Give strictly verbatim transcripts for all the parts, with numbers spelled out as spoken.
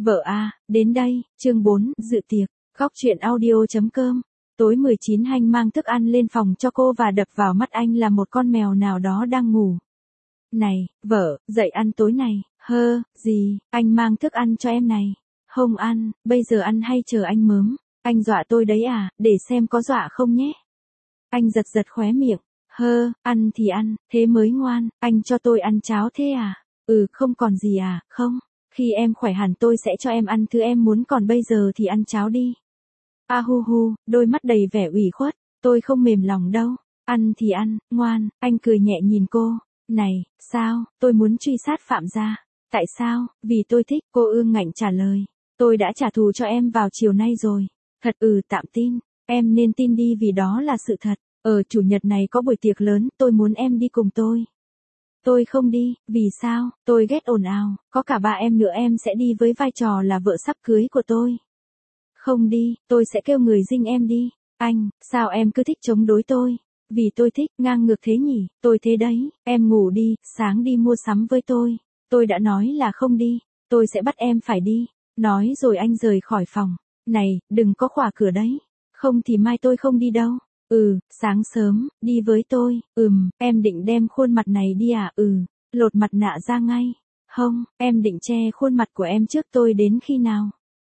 Vợ a, đến đây, chương bốn, dự tiệc, góc truyện audio.com. Tối mười chín anh mang thức ăn lên phòng cho cô và đập vào mắt anh là một con mèo nào đó đang ngủ. Này, vợ, dậy ăn tối này, hơ, gì, anh mang thức ăn cho em này. Không ăn, bây giờ ăn hay chờ anh mớm, anh dọa tôi đấy à, để xem có dọa không nhé. Anh giật giật khóe miệng, hơ, ăn thì ăn, thế mới ngoan, anh cho tôi ăn cháo thế à? Ừ, không còn gì à, không. Khi em khỏe hẳn tôi sẽ cho em ăn thứ em muốn, còn bây giờ thì ăn cháo đi. A hu hu, đôi mắt đầy vẻ ủy khuất, tôi không mềm lòng đâu. Ăn thì ăn, ngoan, anh cười nhẹ nhìn cô. Này, sao, tôi muốn truy sát Phạm gia. Tại sao? Vì tôi thích, cô ương ngạnh trả lời. Tôi đã trả thù cho em vào chiều nay rồi. Thật, ừ, tạm tin. Em nên tin đi vì đó là sự thật. Ở chủ nhật này có buổi tiệc lớn, tôi muốn em đi cùng tôi. Tôi không đi, vì sao? Tôi ghét ồn ào, có cả ba em nữa, em sẽ đi với vai trò là vợ sắp cưới của tôi. Không đi, tôi sẽ kêu người dinh em đi. Anh, sao em cứ thích chống đối tôi? Vì tôi thích, ngang ngược thế nhỉ, tôi thế đấy, em ngủ đi, sáng đi mua sắm với tôi. Tôi đã nói là không đi, tôi sẽ bắt em phải đi. Nói rồi anh rời khỏi phòng. Này, đừng có khóa cửa đấy. Không thì mai tôi không đi đâu. Ừ, sáng sớm, đi với tôi. Ừm, em định đem khuôn mặt này đi à? Ừ, lột mặt nạ ra ngay. Không, em định che khuôn mặt của em trước tôi đến khi nào?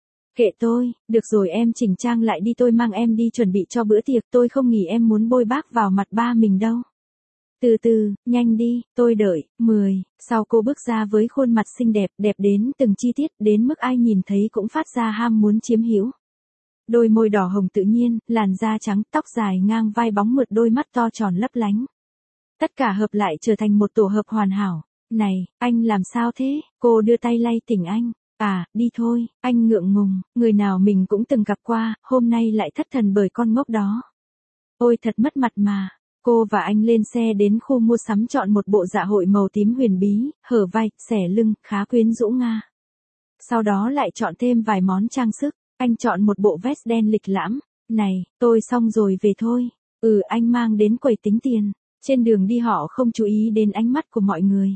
Kệ tôi, được rồi, em chỉnh trang lại đi, tôi mang em đi chuẩn bị cho bữa tiệc, tôi không nghĩ em muốn bôi bác vào mặt ba mình đâu. Từ từ, nhanh đi, tôi đợi. Mười, sau cô bước ra với khuôn mặt xinh đẹp, đẹp đến từng chi tiết, đến mức ai nhìn thấy cũng phát ra ham muốn chiếm hữu. Đôi môi đỏ hồng tự nhiên, làn da trắng, tóc dài ngang vai bóng mượt, đôi mắt to tròn lấp lánh. Tất cả hợp lại trở thành một tổ hợp hoàn hảo. Này, anh làm sao thế? Cô đưa tay lay tỉnh anh. À, đi thôi, anh ngượng ngùng, người nào mình cũng từng gặp qua, hôm nay lại thất thần bởi con ngốc đó. Ôi thật mất mặt mà. Cô và anh lên xe đến khu mua sắm, chọn một bộ dạ hội màu tím huyền bí, hở vai, xẻ lưng, khá quyến rũ nga. Sau đó lại chọn thêm vài món trang sức. Anh chọn một bộ vest đen lịch lãm. Này, tôi xong rồi, về thôi. Ừ, anh mang đến quầy tính tiền. Trên đường đi họ không chú ý đến ánh mắt của mọi người.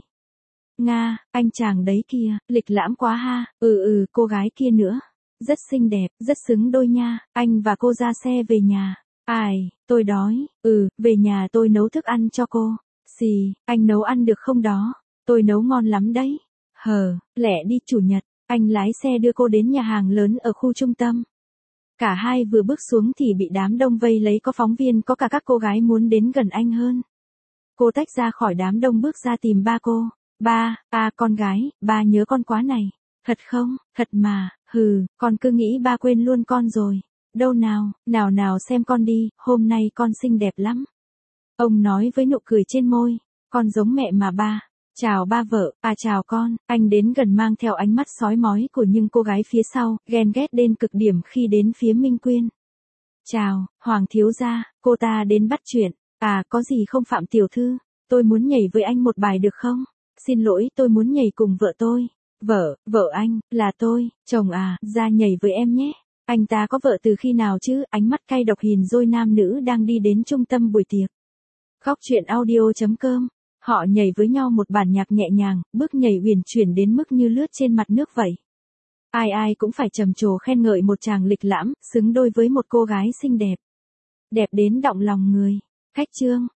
Nga, anh chàng đấy kìa, lịch lãm quá ha. Ừ ừ, cô gái kia nữa. Rất xinh đẹp, rất xứng đôi nha. Anh và cô ra xe về nhà. Ai, tôi đói. Ừ, về nhà tôi nấu thức ăn cho cô. Xì, anh nấu ăn được không đó? Tôi nấu ngon lắm đấy. Hờ, lẹ đi, chủ nhật. Anh lái xe đưa cô đến nhà hàng lớn ở khu trung tâm. Cả hai vừa bước xuống thì bị đám đông vây lấy, có phóng viên, có cả các cô gái muốn đến gần anh hơn. Cô tách ra khỏi đám đông, bước ra tìm ba cô. Ba, à con gái, ba nhớ con quá này. Thật không? Thật mà, hừ, con cứ nghĩ ba quên luôn con rồi. Đâu nào, nào nào xem con đi, hôm nay con xinh đẹp lắm. Ông nói với nụ cười trên môi. Con giống mẹ mà ba. Chào ba vợ, à chào con, anh đến gần mang theo ánh mắt sói mói của những cô gái phía sau, ghen ghét đến cực điểm khi đến phía Minh Quyên. Chào, Hoàng thiếu gia, cô ta đến bắt chuyện. À có gì không Phạm tiểu thư, tôi muốn nhảy với anh một bài được không? Xin lỗi, tôi muốn nhảy cùng vợ tôi. Vợ, vợ anh, là tôi, chồng à, ra nhảy với em nhé. Anh ta có vợ từ khi nào chứ? Ánh mắt cay độc hiền dôi nam nữ đang đi đến trung tâm buổi tiệc. Góc truyện audio.com. Họ nhảy với nhau một bản nhạc nhẹ nhàng, bước nhảy uyển chuyển đến mức như lướt trên mặt nước vậy. Ai ai cũng phải trầm trồ khen ngợi một chàng lịch lãm, xứng đôi với một cô gái xinh đẹp. Đẹp đến động lòng người. Khách trương,